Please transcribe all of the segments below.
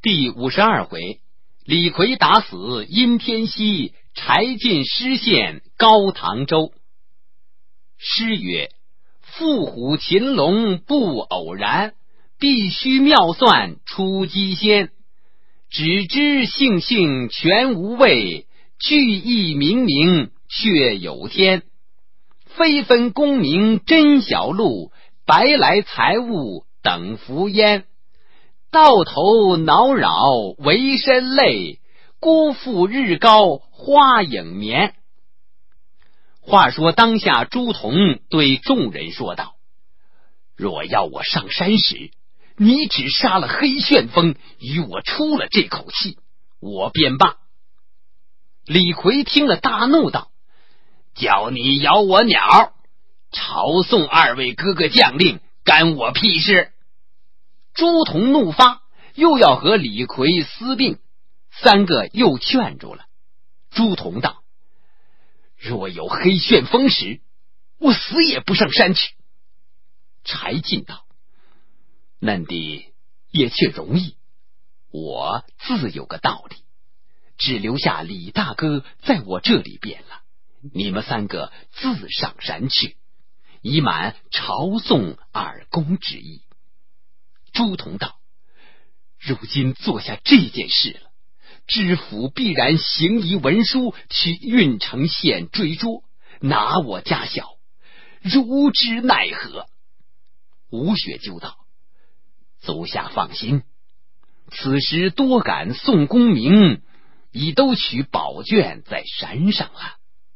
第52回，李逵打死殷天锡，柴进失陷高唐州。诗曰：伏虎擒龙不偶然，必须妙算出机先。只知性性全无畏，聚义明明却有天。非分功名真小路，白来财物等浮烟。到头恼扰为身累，辜负日高花影眠。话说当下朱仝对众人说道：若要我上山时，你只杀了黑旋风，与我出了这口气，我便罢。李逵听了大怒道：叫你咬我鸟，朝宋二位哥哥将令，干我屁事！朱仝怒发，又要和李逵私并，三个又劝住了。朱仝道：若有黑旋风时，我死也不上山去。柴进道：嫩弟也却容易，我自有个道理，只留下李大哥在我这里便了，你们三个自上山去，以满朝宋二公之意。朱仝道：如今做下这件事了，知府必然行疑文书去郓城县追捉，拿我家小，如之奈何？吴学究道：足下放心，此时多赶宋公明已都取宝卷在山上了。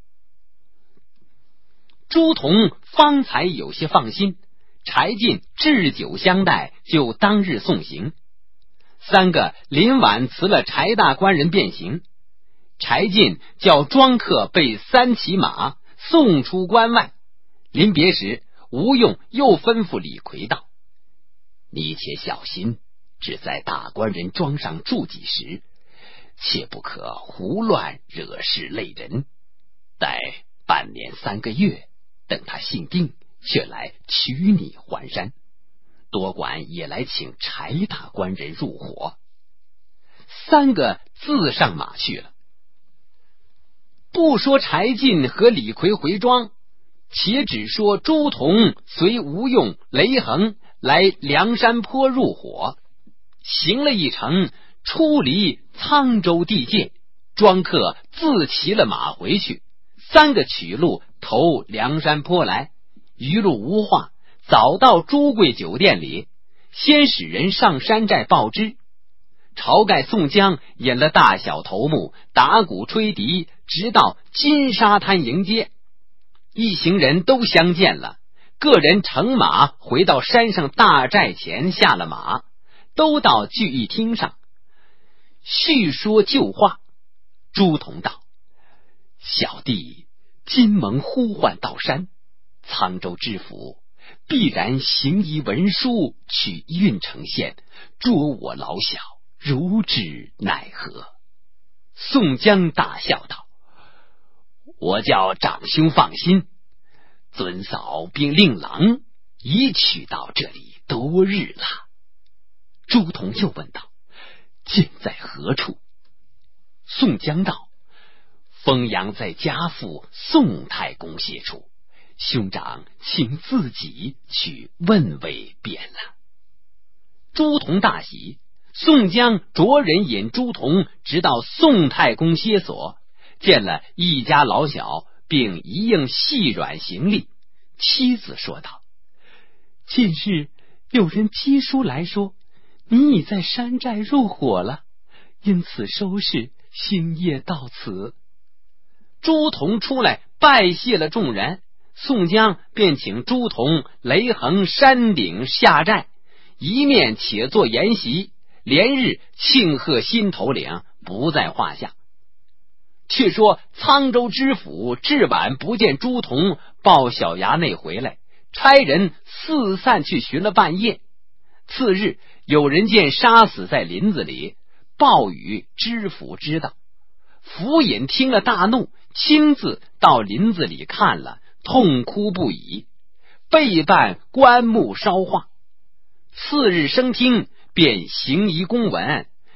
朱仝方才有些放心，柴进置酒相待，就当日送行。三个临晚辞了柴大官人便行。柴进叫庄客备3骑马送出关外。临别时，吴用又吩咐李逵道：你且小心，只在大官人庄上住几时，切不可胡乱惹事累人。待半年3个月，等他性定，却来取你还山。多管也来请柴大官人入伙。三个自上马去了。不说柴进和李逵回庄，且只说朱仝随吴用、雷横来梁山坡入伙，行了一程，出离沧州地界，庄客自骑了马回去，三个取路投梁山坡来，余路无话，早到朱贵酒店里，先使人上山寨报知。晁盖、宋江引了大小头目，打鼓吹笛，直到金沙滩迎接。一行人都相见了，个人乘马回到山上大寨前，下了马，都到聚义厅上叙说旧话。朱仝道：小弟今蒙呼唤到山，沧州知府必然行疑文书取郓城县，捉我老小，如之奈何？宋江大笑道：我叫长兄放心，尊嫂并令郎已取到这里多日了。朱仝又问道：现在何处？宋江道：封阳在家父宋太公歇处，兄长请自己去问问便了。朱仝大喜，宋江着人引朱仝直到宋太公歇所，见了一家老小，并一应细软行礼。妻子说道：近日有人批书来说，你已在山寨入伙了，因此收拾，星夜到此。朱仝出来拜谢了众人，宋江便请朱仝、雷横山顶下寨，一面且做筵席，连日庆贺新头领，不在话下。却说沧州知府至晚不见朱仝报小衙内回来，差人四散去寻了半夜。次日有人见杀死在林子里，报与知府知道。府尹听了大怒，亲自到林子里看了，痛哭不已，备办棺木烧化。次日升厅，便行仪公文，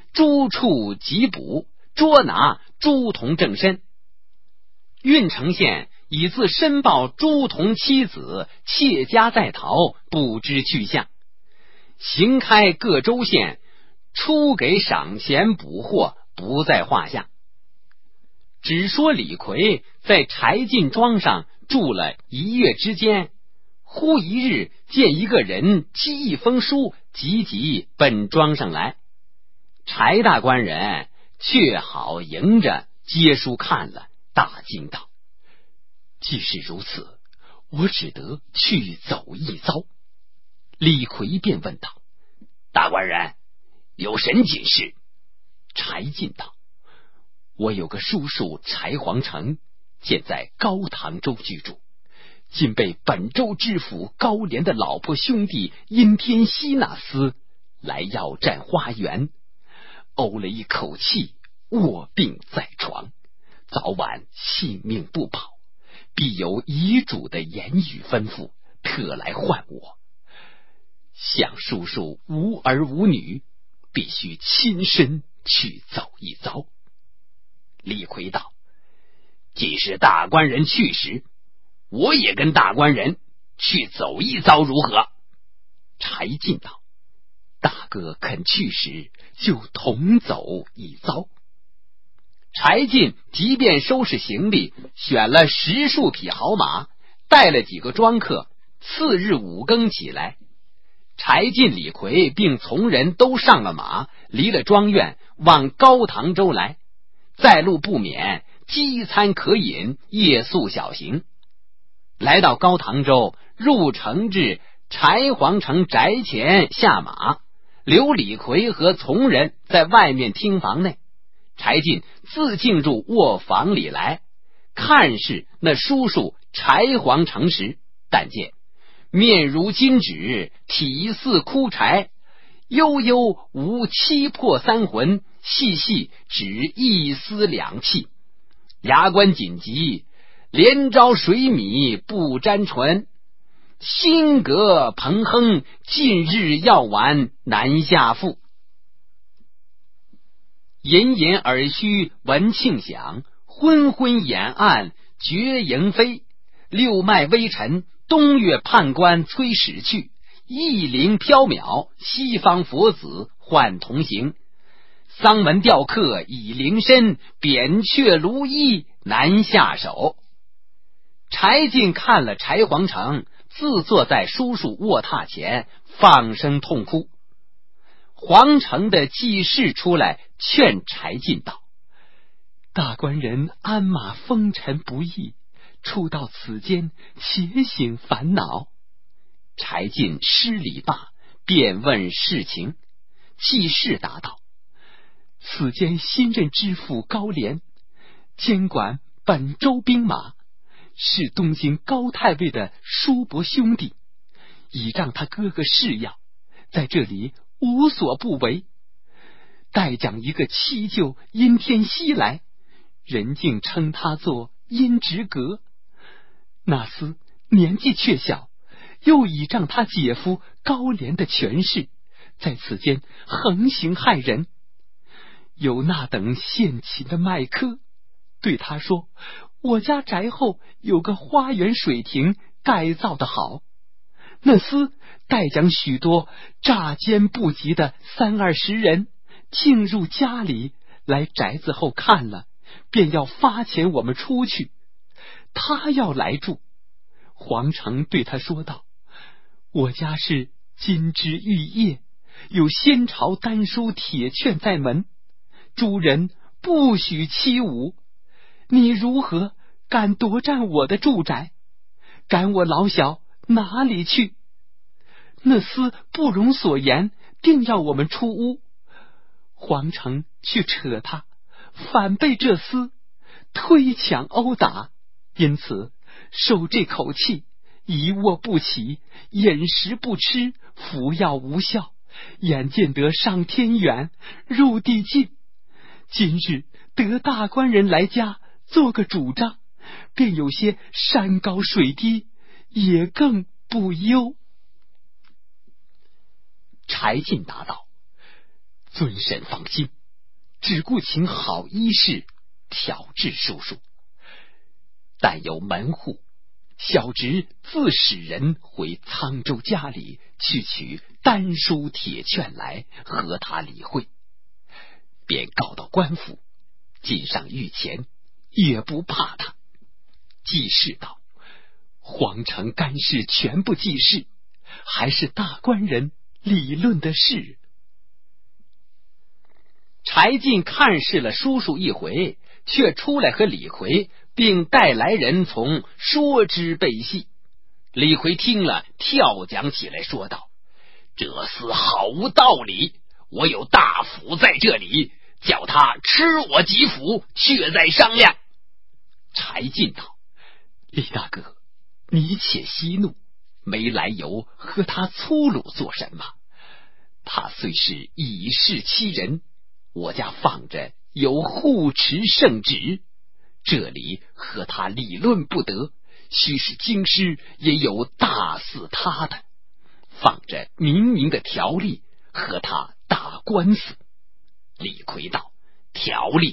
诸处缉捕，捉拿朱仝正身。郓城县以自申报朱仝妻子窃家在逃，不知去向。行开各州县，出给赏钱捕获，不在话下。只说李逵在柴进庄上住了1月之间，忽一日见一个人寄一封书，急急奔庄上来。柴大官人却好迎着接书看了，大惊道：既是如此，我只得去走一遭。李逵便问道：大官人，有神紧事？柴进道：我有个叔叔柴皇城，现在高唐州居住，竟被本州知府高廉的老婆兄弟殷天锡那厮来要占花园，呕了一口气，卧病在床，早晚性命不保，必有遗嘱的言语吩咐，特来唤我。想叔叔无儿无女，必须亲身去走一遭。李逵道：既是大官人去时，我也跟大官人去走一遭如何？柴进道：大哥肯去时，就同走一遭。柴进即便收拾行李，选了10数匹好马，带了几个庄客。次日5更起来，柴进、李逵并从人都上了马，离了庄院，往高唐州来。在路不免饥餐可饮，夜宿小行。来到高唐州，入城至柴皇城宅前下马，留李逵和从人在外面厅房内。柴进自进入卧房里来，看是那叔叔柴皇城时，但见面如金纸，体似枯柴，悠悠无7魄3魂，细细只1丝2气。牙关紧急，连招水米不沾唇，心隔蓬亨，近日药丸难下腹。隐隐耳虚闻磬响，昏昏眼暗觉莺飞。六脉微沉，东岳判官催使去，异灵缥缈，西方佛子唤同行。丧门吊客已灵身，扁鹊卢衣难下手。柴进看了柴皇城，自坐在叔叔卧榻前，放声痛哭。皇城的记事出来劝柴进道：大官人鞍马风尘不易，初到此间，且醒烦恼。柴进施礼罢，便问事情。记事答道：此间新任知府高廉，监管本州兵马，是东京高太尉的叔伯兄弟，倚仗他哥哥势要，在这里无所不为。待将一个七舅殷天锡来，人竟称他做殷直阁。那厮年纪却小，又倚仗他姐夫高廉的权势，在此间横行害人。有那等献琴的麦客对他说，我家宅后有个花园水亭，改造的好。那厮待将许多诈奸不及的30-20人进入家里，来宅子后看了，便要发钱我们出去。他要来住，皇城对他说道：我家是金枝玉叶，有先朝丹书铁券在门，诸人不许欺侮，你如何敢夺占我的住宅？赶我老小哪里去？那厮不容所言，定要我们出屋。皇城去扯他，反被这厮推抢殴打，因此受这口气，一卧不起，饮食不吃，服药无效，眼见得上天远，入地近。今日得大官人来家做个主张，便有些山高水低，也更不忧。柴进答道：尊神放心， 只顾请好医士调治叔叔。但有门户，小侄自使人回沧州家里去取丹书铁券来和他理会，便告到官府，进上御前，也不怕他。记事道：皇城干事全部记事，还是大官人理论的事。柴进看视了叔叔一回，却出来和李逵并带来人从说之背细。李逵听了，跳讲起来，说道：这厮好无道理，我有大斧在这里，叫他吃我几斧，却再商量。柴进道：李大哥，你且息怒，没来由和他粗鲁做什么？他虽是以势欺人，我家放着有护持圣旨，这里和他理论不得，须是京师也有大似他的，放着明明的条例和他打官司。李逵道：条例，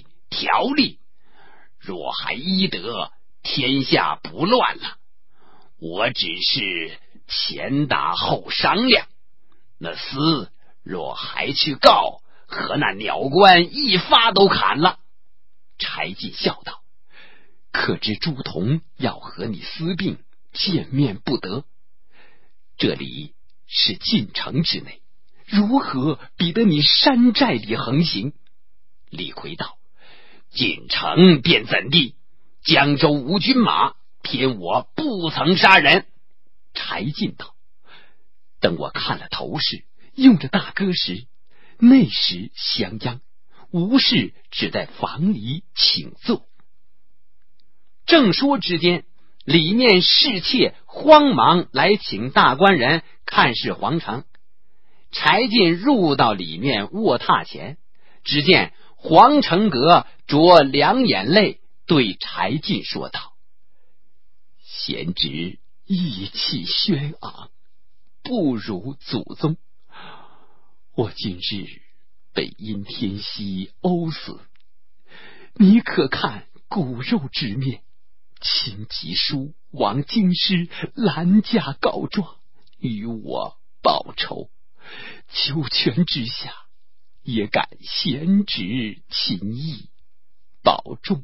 若还依得，天下不乱了。我只是前打后商量，那厮若还去告，和那鸟官一发都砍了。柴进笑道：可知朱仝要和你私并，见面不得。这里是晋城之内，如何比得你山寨里横行？李逵道：进城便怎地？江州无军马，偏我不曾杀人。柴进道：等我看了头饰，用着大哥时，内时相央，无事只在房里请坐。正说之间，里面侍妾慌忙来请大官人看视皇城。柴进入到里面卧榻前，只见黄成阁着两眼泪，对柴进说道：贤侄义气轩昂，不如祖宗。我今日被殷天锡殴死，你可看骨肉之面，亲急书往京师拦驾告状，与我报仇。求全之下，也感贤侄情义，保重，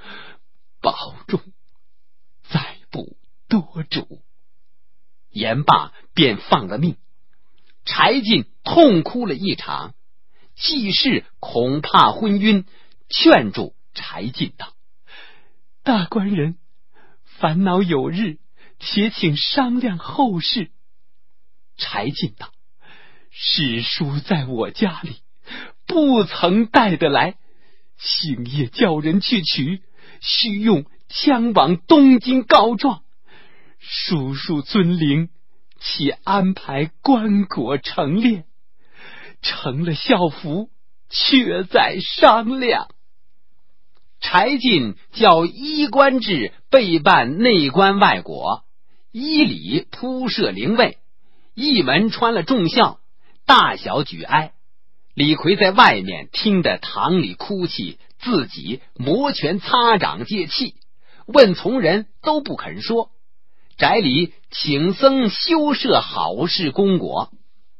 再不多嘱。言罢便放了命。柴进痛哭了一场，季氏恐怕昏晕，劝住柴进道：大官人，烦恼有日，且请商量后事。柴进道：史书在我家里，不曾带得来，星夜叫人去取，须用枪往东京告状。叔叔尊灵，且安排棺椁成殓，成了校服，却再商量。柴进叫衣冠制备办内棺外椁，衣里铺设灵位，一门穿了重孝，大小举哀。李逵在外面听得堂里哭泣，自己摩拳擦掌借气，问从人都不肯说。宅里请僧修设好事功果。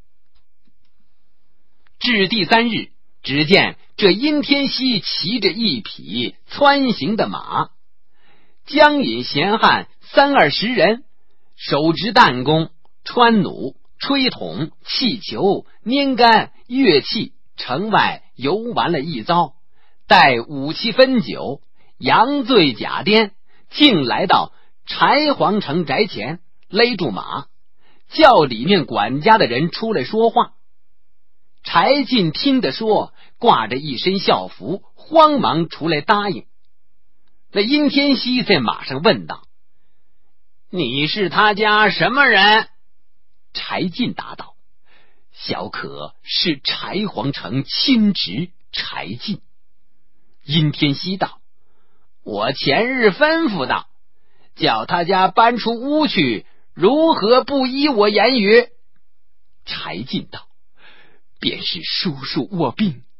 至第三日，只见这殷天锡骑着一匹蹿行的马，江引闲汉30-20人，手执弹弓、穿弩、吹筒、气球、拈杆、乐器，城外游玩了一遭，带武器分酒，洋醉假癫，竟来到柴皇城宅前，勒住马，叫里面管家的人出来说话。柴进听得说，挂着一身校服，慌忙出来答应。那殷天锡在马上问道：你是他家什么人？柴进答道：小可是柴皇城亲侄柴进。殷天锡道：我前日吩咐道，叫他家搬出屋去，如何不依我言语？柴进道：便是叔叔卧病，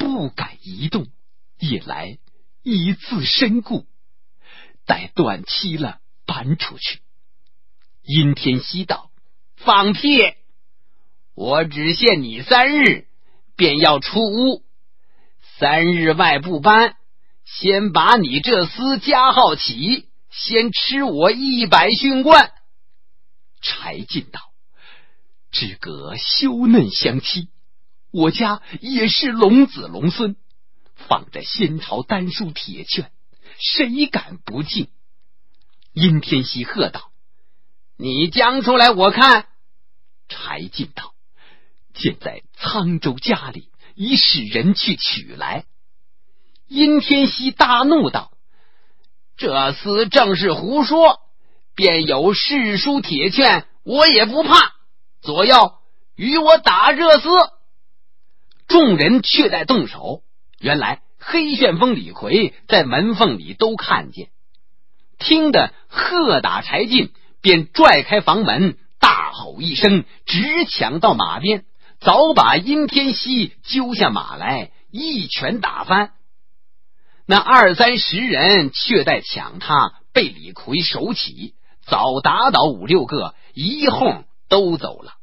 不敢移动，一来以自身故，待断期了搬出去。殷天锡道： 放屁！我只限你3日，便要出屋，3日外不搬，先把你这厮加号起，先吃我100勋冠。 柴进道：知阁羞嫩相欺，我家也是龙子龙孙，放着先朝丹书铁券，谁敢不敬？殷天锡喝道： 你将出来我看。 柴进道：现在沧州家里，已使人去取来。 殷天锡大怒道：这厮正是胡说，便有誓书铁券，我也不怕，左右与我打这厮。众人却待动手，原来黑旋风李逵在门缝里都看见，听得喝打柴进，便拽开房门，大吼一声，直抢到马边，早把殷天锡揪下马来，一拳打翻。那20-30人却待抢他，被李逵手起，早打倒5-6个，一哄都走了。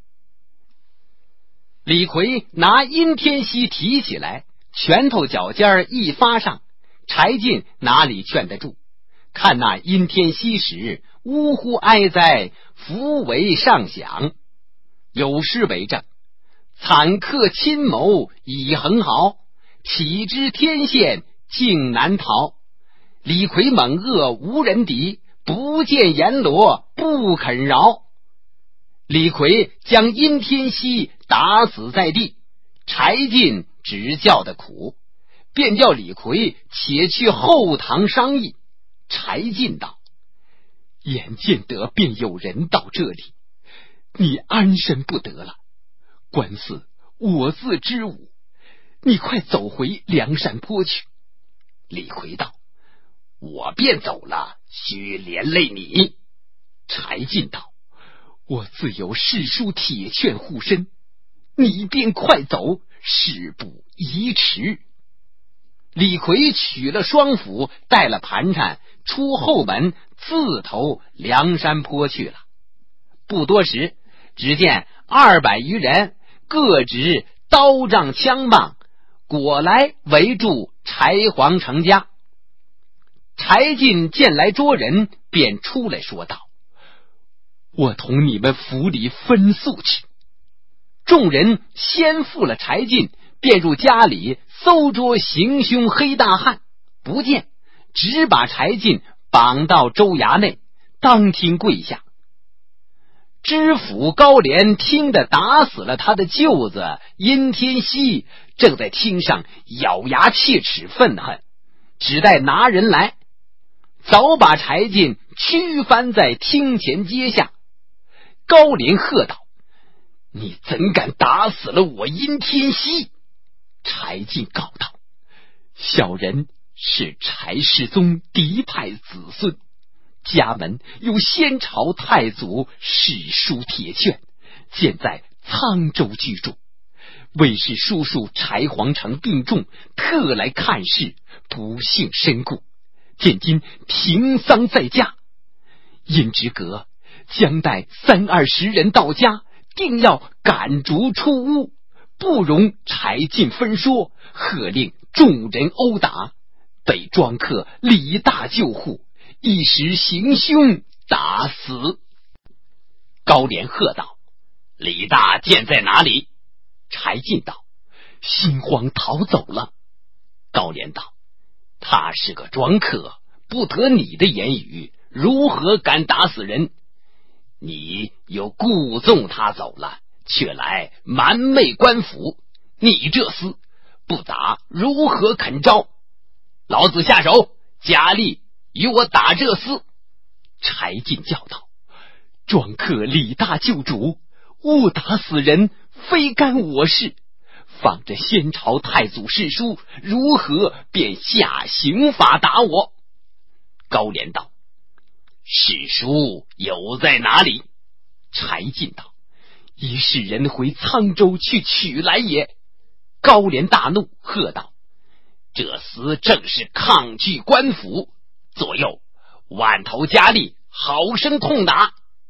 李逵拿殷天锡提起来，拳头脚尖一发上，柴进哪里劝得住？看那殷天锡时，呜呼哀哉，扶为上响。有诗为证：惨客亲谋已横豪，岂知天险竟难逃。李逵猛恶无人敌，不见阎罗不肯饶。李逵将殷天锡打死在地，柴进只叫的苦，便叫李逵且去后堂商议。柴进道： 眼见得便有人到这里，你安身不得了。官司我自知无，你快走回梁山坡去。 李逵道：我便走了，须连累你。 柴进道：我自有誓书铁券护身，你便快走，事不宜迟。 李逵取了双斧，带了盘缠，出后门，自投梁山坡去了。不多时，只见200余人，各执刀杖枪棒，果来围住柴皇城家。柴进见来捉人，便出来说道： 我同你们府里分宿去。 众人先付了柴进，便入家里搜捉行凶黑大汉，不见，只把柴进绑到州衙内，当庭跪下。知府高廉听得打死了他的舅子殷天锡，正在厅上咬牙切齿愤恨，只待拿人来，早把柴进驱翻在厅前阶下。高廉喝道：你怎敢打死了我殷天锡？ 柴进告道：小人是柴世宗嫡派子孙，家门有先朝太祖誓书铁券，现在沧州居住。为是叔叔柴皇城病重，特来看事，不幸身故，现今停丧在家。因之阁将待30-20人到家，定要赶逐出屋，不容柴进分说，喝令众人殴打，被庄客李大救护，一时行凶打死。 高廉喝道：李大现在哪里？ 柴进道：心慌逃走了。 高廉道：他是个庄客，不得你的言语，如何敢打死人？你又故纵他走了，却来瞒昧官府，你这厮不打如何肯招？老子下手，加力与我打这厮。 柴进叫道：庄客李大救主，误打死人，非干我事，放着先朝太祖誓书，如何便下刑法打我？ 高廉道：誓书有在哪里？ 柴进道：已使人回沧州去取来也。 高廉大怒，喝道：这厮正是抗拒官府！左右腕头加力，好生痛打！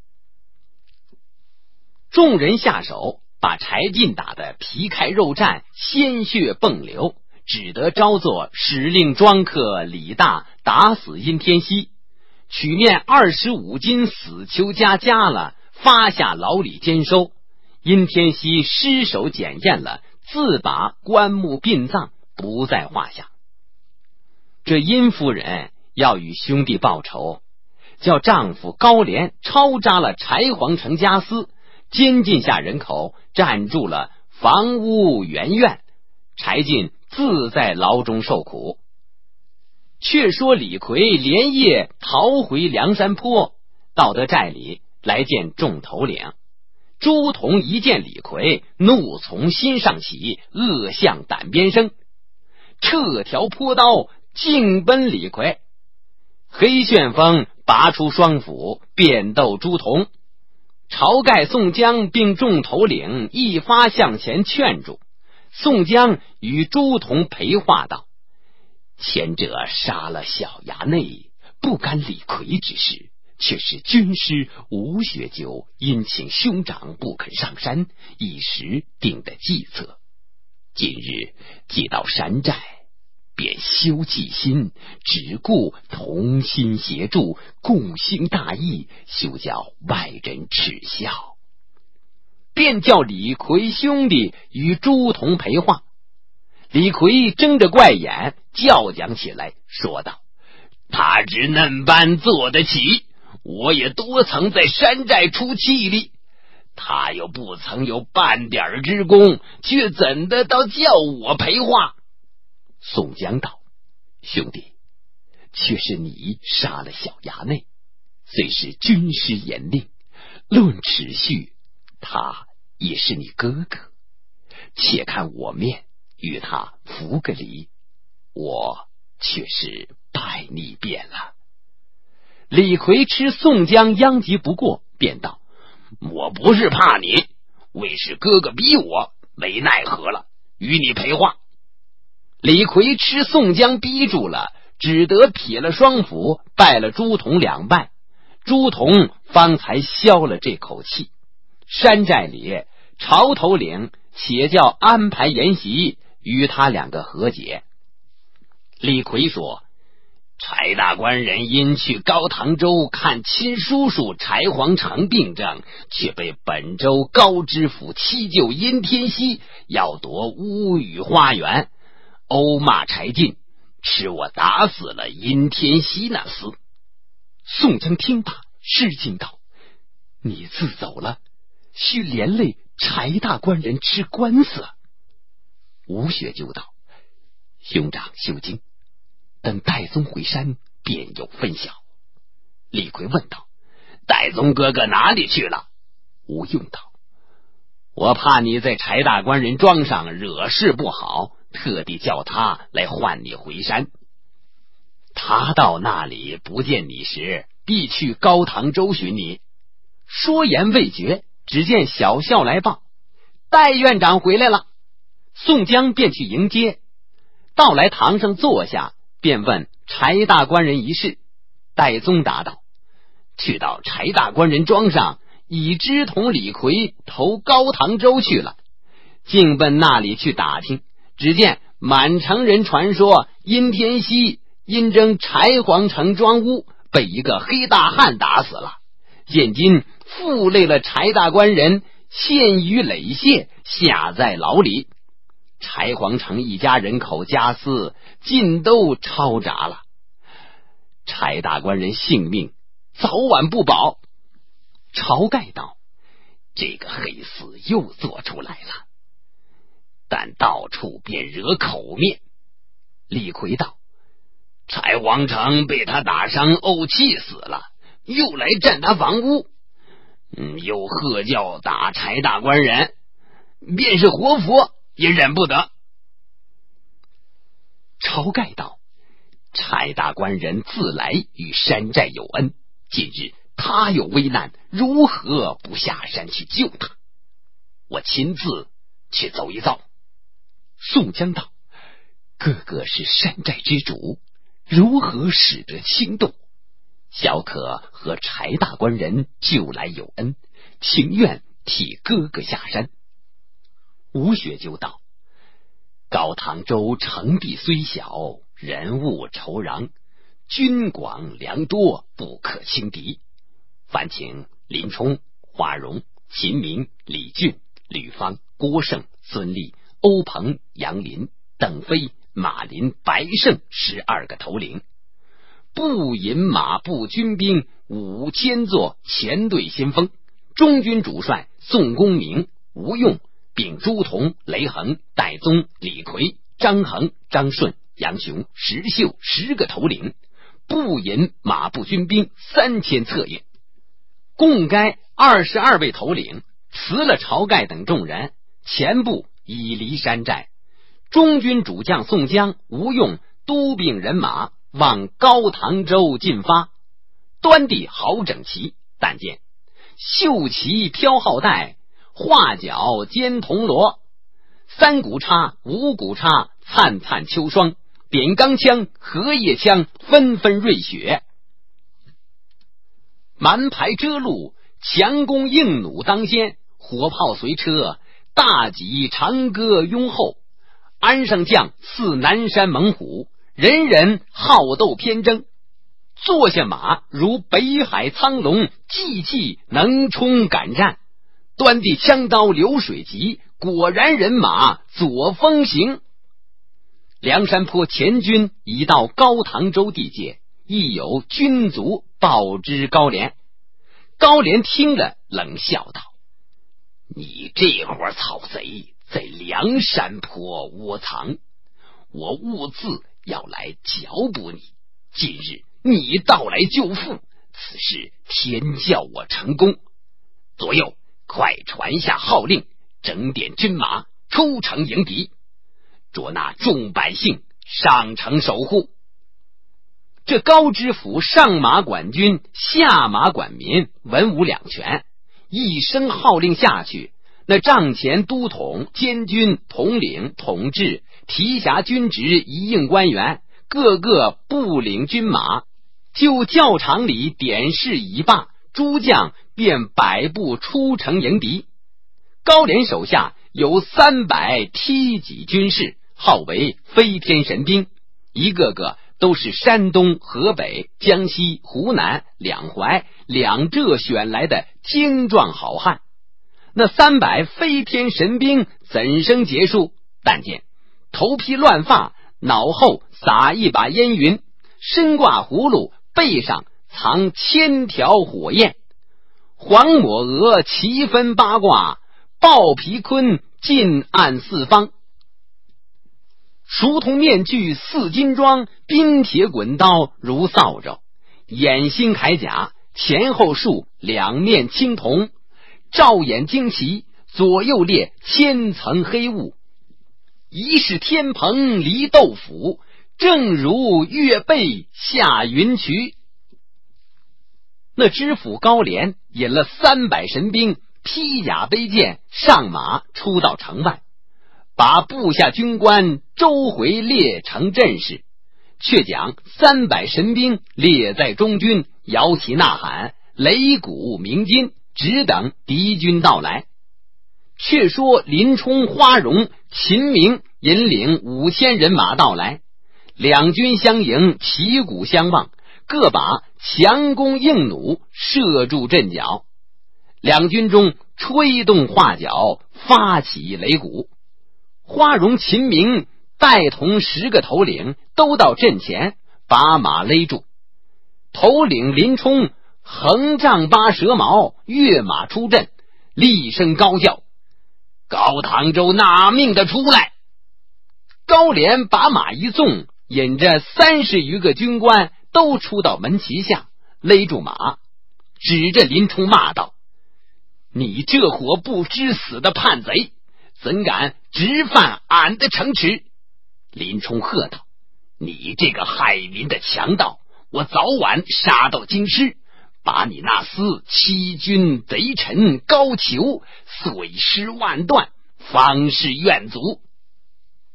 众人下手，把柴进打得皮开肉绽，鲜血迸流，只得招作使令庄客李大打死殷天锡，取面25斤死囚加了，发下牢里监收。殷天锡失手检验了，自把棺木殡葬，不在话下。这殷夫人要与兄弟报仇，叫丈夫高廉抄扎了柴皇城家私，监禁下人口，占住了房屋园院，柴进自在牢中受苦。却说李逵连夜逃回梁山坡，到得寨里来见众头领。朱仝一见李逵，怒从心上起，恶向胆边生，撤条坡刀径奔李逵。黑旋风拔出双斧，便斗朱仝。晁盖、宋江并众头领一发向前劝住。宋江与朱仝陪话道：前者杀了小衙内，不干李逵之事，却是军师吴学究因请兄长不肯上山，一时定的计策。今日既到山寨，便休忌心，只顾同心协助，共兴大义，休叫外人耻笑。便叫李逵兄弟与朱仝陪话。李逵睁着怪眼叫讲起来，说道：他只嫩般做得起，我也多曾在山寨出气力，他又不曾有半点之功，却怎的倒叫我陪话？宋江道：兄弟，却是你杀了小衙内，虽是军师严令，论尺序，他也是你哥哥，且看我面与他服个礼，我却是拜你便了。李逵吃宋江殃及不过，便道：我不是怕你，为是哥哥逼我，没奈何了，与你陪话。李逵吃宋江逼住了，只得撇了双斧，拜了朱仝2拜。朱仝方才消了这口气。山寨里晁头领且叫安排筵席，与他2个和解。李逵说：柴大官人因去高唐州看亲叔叔柴皇城病症，却被本州高知府七舅殷天锡要夺乌宇花园，殴骂柴进，使我打死了殷天锡那厮。宋江听罢，失惊道：你自走了，须连累柴大官人吃官司。吴学究道：兄长休惊，等戴宗回山，便有分晓。李逵问道：戴宗哥哥哪里去了？吴用道：我怕你在柴大官人庄上惹事不好，特地叫他来唤你回山。他到那里不见你时，必去高唐州寻你。说言未绝，只见小校来报：戴院长回来了。宋江便去迎接，到来堂上坐下，便问柴大官人一事。戴宗答道：去到柴大官人庄上，已知同李逵投高唐州去了，竟奔那里去打听，只见满城人传说殷天锡因争柴皇城庄屋，被一个黑大汉打死了，现今负累了柴大官人，陷于累谢，下在牢里。柴皇城一家人口家私尽都抄闸了，柴大官人性命早晚不保。晁盖道：这个黑厮又做出来了，但到处便惹口面。李逵道：柴皇城被他打伤怄气死了，又来占他房屋，又喝叫打柴大官人，便是活佛也忍不得。晁盖道：柴大官人自来与山寨有恩，今日他有危难，如何不下山去救他？我亲自去走一遭。 宋江道：哥哥是山寨之主，如何使得轻动？小可和柴大官人旧来有恩，情愿替哥哥下山。吴学究道：高唐州城地虽小，人物稠壤，军广粮多，不可轻敌。烦请林冲、华容、秦明、李俊、吕方、郭盛、孙立、欧鹏、杨林、邓飞、马林、白胜12个头领，步引马步军兵5000座，前队先锋。中军主帅宋公明、吴用，并朱仝、雷横、戴宗、李逵、张衡、张顺、杨雄、石秀10个头领，步引马步军兵3000策应。共该22位头领辞了晁盖等众人，前部已离山寨。中军主将宋江、吴用督并人马往高唐州进发，端地好整齐，但见绣旗飘号带，画角尖铜锣，三股叉、五股叉，灿灿秋霜，点钢枪、荷叶枪，纷纷瑞雪。蛮排遮路，强弓硬弩当先，火炮随车，大戟长戈拥后。鞍上将似南山猛虎，人人好斗偏争。坐下马如北海苍龙，济济能冲敢战。端地枪刀流水急，果然人马左风行。梁山坡前军已到高唐州地界，亦有军卒报知高廉。高廉听了，冷笑道：你这伙草贼在梁山坡窝藏，我兀自要来剿捕你，今日你到来救父，此事天叫我成功。左右快传下号令，整点军马出城迎敌，捉拿众百姓上城守护。这高知府上马管军，下马管民，文武两全，一声号令下去，那帐前都统、监军、统领、统制、提辖军职一应官员，个个不领军马，就教场里点事已罢，诸将便摆步出城迎敌。高廉手下有300梯级军士，号为飞天神兵，一个个都是山东、河北、江西、湖南、两淮、两浙选来的精壮好汉。那300飞天神兵怎生结束？但见头披乱发，脑后撒一把烟云，身挂葫芦，背上藏1000条火焰。黄抹额齐分8卦，豹皮鲲尽按4方。熟铜面具似金装，冰铁滚刀如扫帚，眼星铠甲前后竖，两面青铜，照眼旌旗，左右列千层黑雾，疑是天蓬离豆腐，正如月背下云衢。那知府高廉引了300神兵，披甲背剑，上马出到城外，把部下军官周回列成阵势，却将300神兵列在中军，摇旗呐喊，擂鼓鸣金，只等敌军到来。却说林冲、花荣、秦明引领5000人马到来，两军相迎，旗鼓相望，各把强弓硬弩射住阵脚。两军中吹动画角，发起擂鼓。花荣、秦明带同10个头领都到阵前，把马勒住。头领林冲横丈8蛇矛，跃马出阵，厉声高叫：高唐州哪命的出来！高廉把马一纵，引着30余个军官都出到门旗下，勒住马，指着林冲骂道：你这伙不知死的叛贼，怎敢直犯俺的城池！林冲喝道：你这个害民的强盗，我早晚杀到京师，把你那厮欺君贼臣高俅碎尸万段，方是愿足。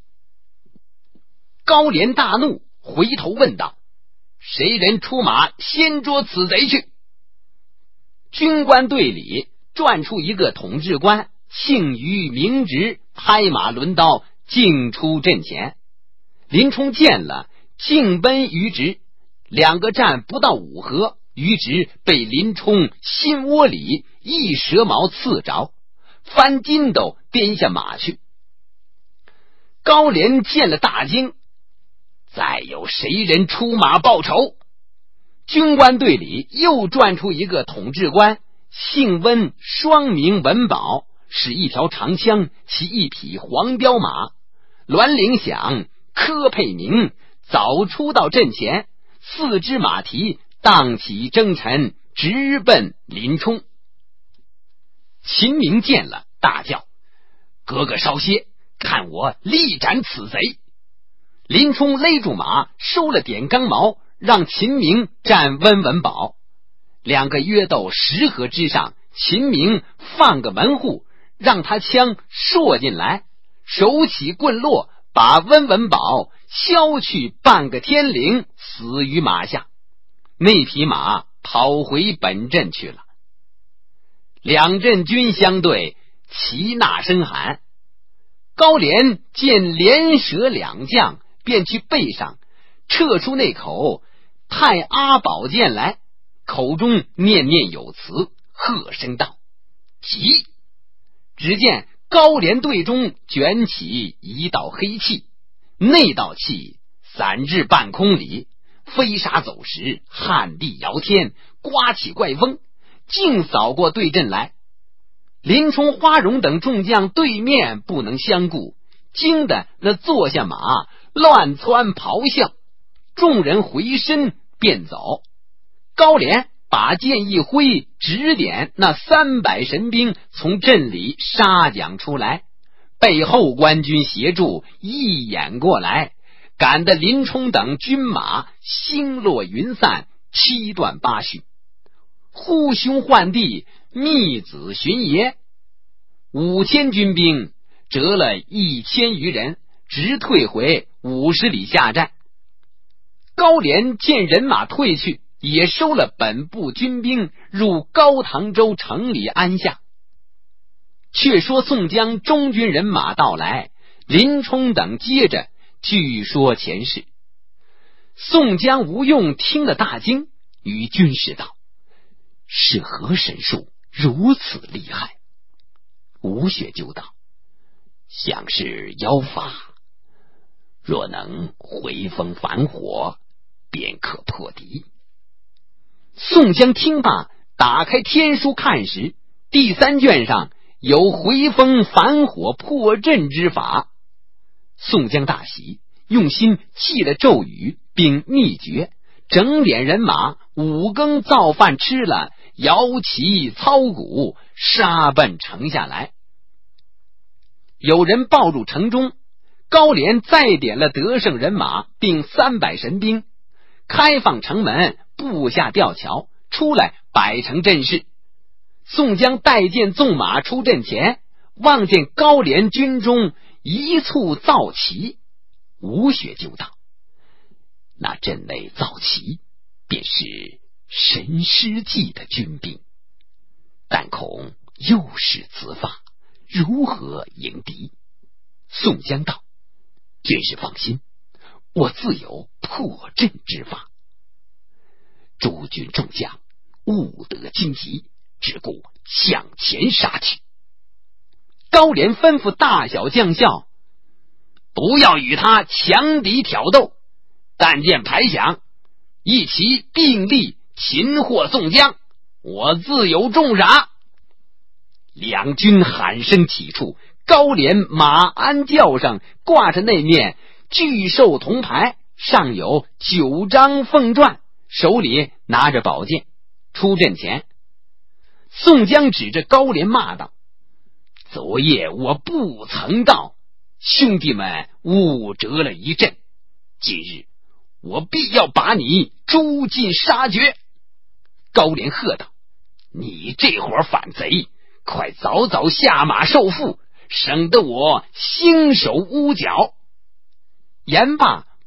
高廉大怒，回头问道：谁人出马先捉此贼去？军官队里转出一个统制官，姓于名直，拍马抡刀径出阵前。林冲见了，径奔于直，两个战不到5合，于直被林冲心窝里一蛇矛刺着，翻筋斗颠下马去。高廉见了大惊，再有谁人出马报仇？军官队里又转出一个统制官，姓温，双名文宝，使一条长枪，骑一匹黄骠马，銮铃响，科佩鸣，早出到阵前，4只马蹄荡起征尘，直奔林冲。秦明见了，大叫：哥哥稍歇，看我力斩此贼！林冲勒住马，收了点钢矛，让秦明战温文宝。两个约斗10合之上，秦明放个门户，让他枪搠进来，手起棍落，把温文宝削去半个天灵，死于马下。那匹马跑回本阵去了。两阵军相对，齐呐声喊。高廉见连蛇两将，便去背上撤出那口太阿宝剑来，口中念念有词，喝声道：急！只见高廉队中卷起一道黑气，那道气散至半空里，飞沙走石，旱地摇天，刮起怪风，竟扫过对阵来。林冲、花荣等众将对面不能相顾，惊得那坐下马乱窜咆哮，众人回身便走。高廉把剑一挥，指点那300神兵从阵里杀将出来，背后官军协助一眼过来，赶得林冲等军马星落云散，七断八续，呼兄唤弟，密子寻爷。5000军兵折了1000余人，直退回50里下寨。高廉见人马退去，也收了本部军兵，入高唐州城里安下。却说宋江中军人马到来，林冲等接着据说前事。宋江、吴用听了大惊，与军士道：是何神术如此厉害？吴学究道：想是妖法，若能回风反火，便可破敌。宋江听罢，打开天书看时，第3卷上有回风反火破阵之法。宋江大喜，用心记了咒语并秘诀，整点人马5更造饭吃了，摇旗操鼓，杀奔城下来。有人报入城中，高廉再点了得胜人马并300神兵，开放城门，布下吊桥，出来摆成阵势。宋江带剑纵马出阵前，望见高廉军中一簇造旗。吴学究道：那阵内造旗便是神师记的军兵，但恐又是此法，如何迎敌？宋江道：军师放心，我自有破阵之法。诸军众将勿得惊急，只顾向前杀去。高廉吩咐大小将校，不要与他强敌挑斗，但见排响，一齐并力擒获宋江，我自有重赏。两军喊声起处，高廉马鞍轿上挂着那面巨兽铜牌，上有9张凤传，手里拿着宝剑。出阵前，宋江指着高廉骂道：昨夜我不曾到，兄弟们误折了一阵，今日我必要把你诛尽杀绝。高廉喝道：你这伙反贼，快早早下马受缚，省得我兴手污脚。言罢，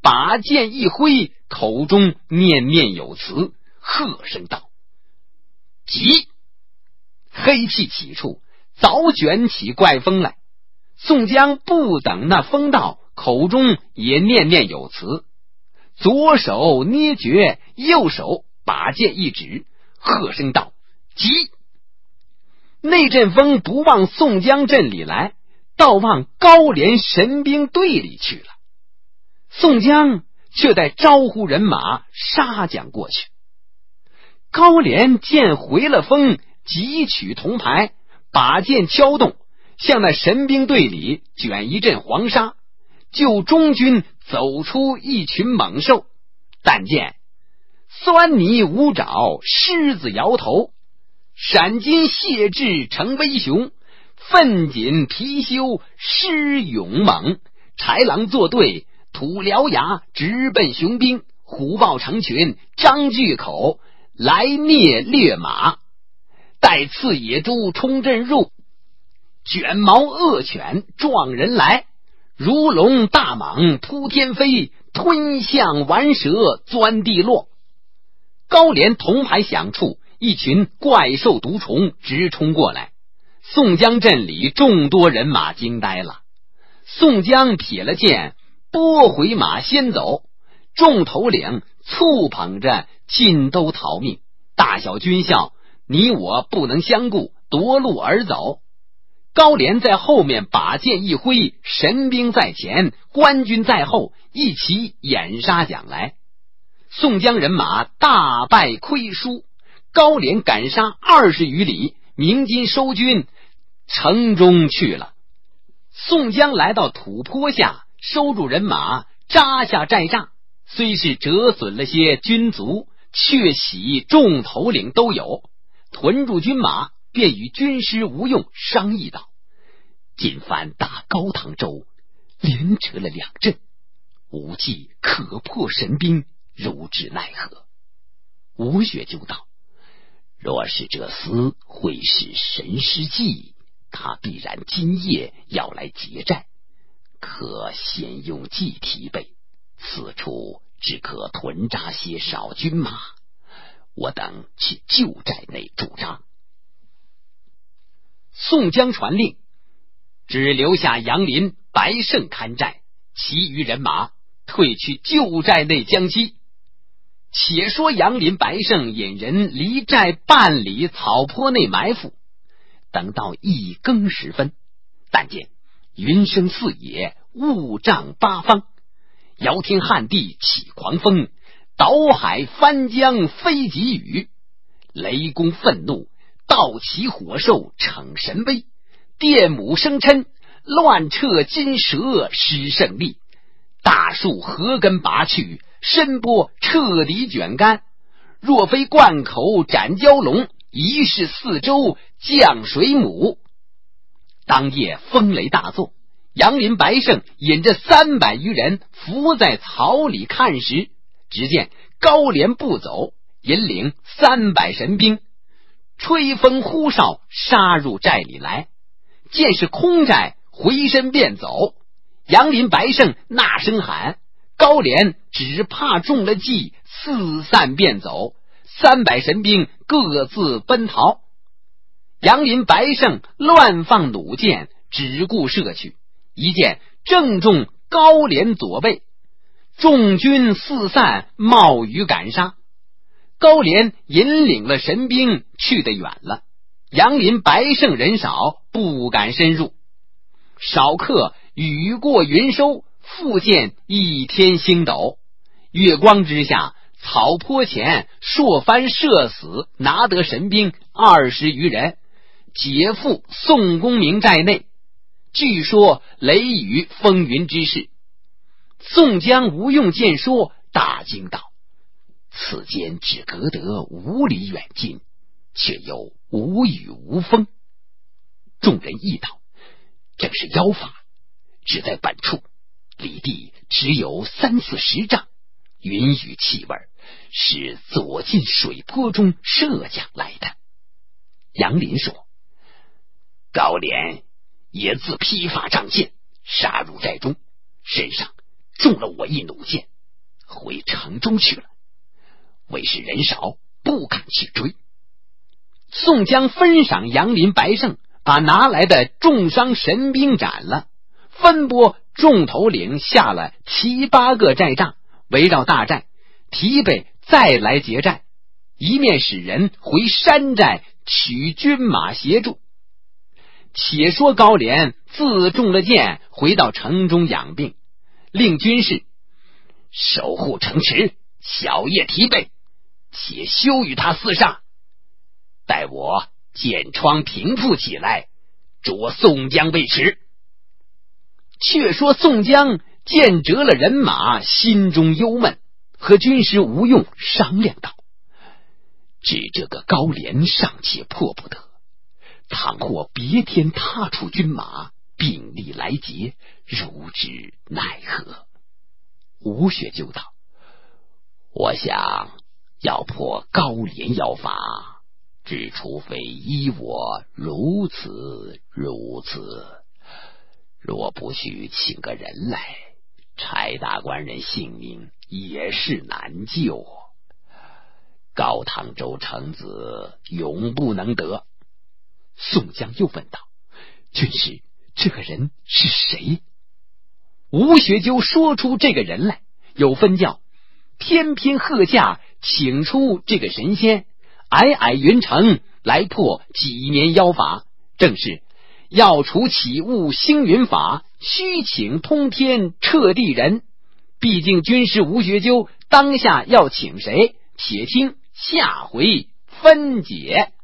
把剑一挥，口中念念有词，喝声道：急！黑气起处，早卷起怪风来。宋江不等那风到，口中也念念有词，左手捏诀，右手把剑一指，喝声道：急！那阵风不往宋江阵里来，倒往高廉神兵队里去了。宋江却在招呼人马杀将过去。高廉见回了风，急取铜牌，把剑敲动，向那神兵队里卷一阵黄沙，就中军走出一群猛兽。但见酸泥五爪，狮子摇头，闪金谢志成威雄，奋锦貔貅狮勇猛，豺狼作对，吐獠牙直奔雄兵，虎豹成群张巨口，来蹑掠马，待刺野猪冲阵入，卷毛恶犬撞人来，如龙大蟒扑天飞，吞象玩蛇钻地落。高廉铜牌响处，一群怪兽毒虫直冲过来。宋江阵里众多人马惊呆了。宋江撇了剑，拨回马先走，众头领簇捧着尽都逃命。大小军校，你我不能相顾，夺路而走。高廉在后面把剑一挥，神兵在前，官军在后，一起掩杀将来。宋江人马大败亏输，高廉赶杀20余里，鸣金收军，城中去了。宋江来到土坡下，收住人马，扎下寨栅，虽是折损了些军卒，却喜众头领都有，屯住军马，便与军师吴用商议道：今番打高唐州，连折了2阵，无计可破神兵，如之奈何？吴越就道：若是这厮会使神师计，他必然今夜要来劫寨，可先用计提备，此处只可屯扎些少军马，我等去旧寨内驻扎。宋江传令，只留下杨林、白胜看寨，其余人马退去旧寨内将击。且说杨林、白胜引人离寨半里草坡内埋伏，等到1更时分，但见云生四野，雾障八方，遥天撼地起狂风，倒海翻江飞急雨，雷公愤怒，倒起火兽逞神威，电母生嗔，乱掣金蛇失胜利，大树禾根拔去，深波彻底卷干，若非灌口斩蛟龙，一世四周降水母。当夜风雷大作，杨林、白胜引着300余人伏在草里看时，只见高廉步走，引领300神兵，吹风呼哨，杀入寨里来。见是空寨，回身便走。杨林、白胜呐声喊，高廉只怕中了计，四散便走，300神兵各自奔逃。杨林、白胜乱放弩箭，只顾射去，一箭正中高廉左背，众军四散，冒雨赶杀。高廉引领了神兵去得远了，杨林、白胜人少，不敢深入。少刻雨过云收，复见一天星斗，月光之下，草坡前朔番射死拿得神兵20余人，解赴宋公明寨内。据说雷雨风云之事。宋江、吴用见说，大惊道：此间只隔得5里远近，却又无雨无风。众人议道：正是妖法，只在本处，离地只有30-40丈，云雨气味是左进水坡中射将来的。杨林说：高廉也自披发仗剑，杀入寨中，身上中了我一弩箭， 回城中去了。为是人少，不敢去追。 宋江分赏杨林、白胜，把拿来的重伤神兵斩了，分拨众头领下了7、8个寨帐，围绕大寨，提备再来劫寨，一面使人回山寨取军马协助。且说高廉自中了箭，回到城中养病，令军士守护城池，小夜提备，且休与他厮杀。待我箭疮平复起来，捉宋江为迟。 却说宋江见折了人马，心中忧闷，和军师吴用商量道： 只这个高廉尚且迫不得，倘或别天踏出军马，并力来劫，如之奈何？吴学究道：我想要破高廉妖法，只除非依我如此。若不许请个人来，柴大官人性命也是难救。高唐州城子永不能得。 宋江又问道：军师，这个人是谁？吴学究说出这个人来，有分教，偏贺驾请出这个神仙，皑云城来破几年妖法，正是要除起雾星云法，须请通天彻地人。毕竟军师吴学究当下要请谁，且听下回分解。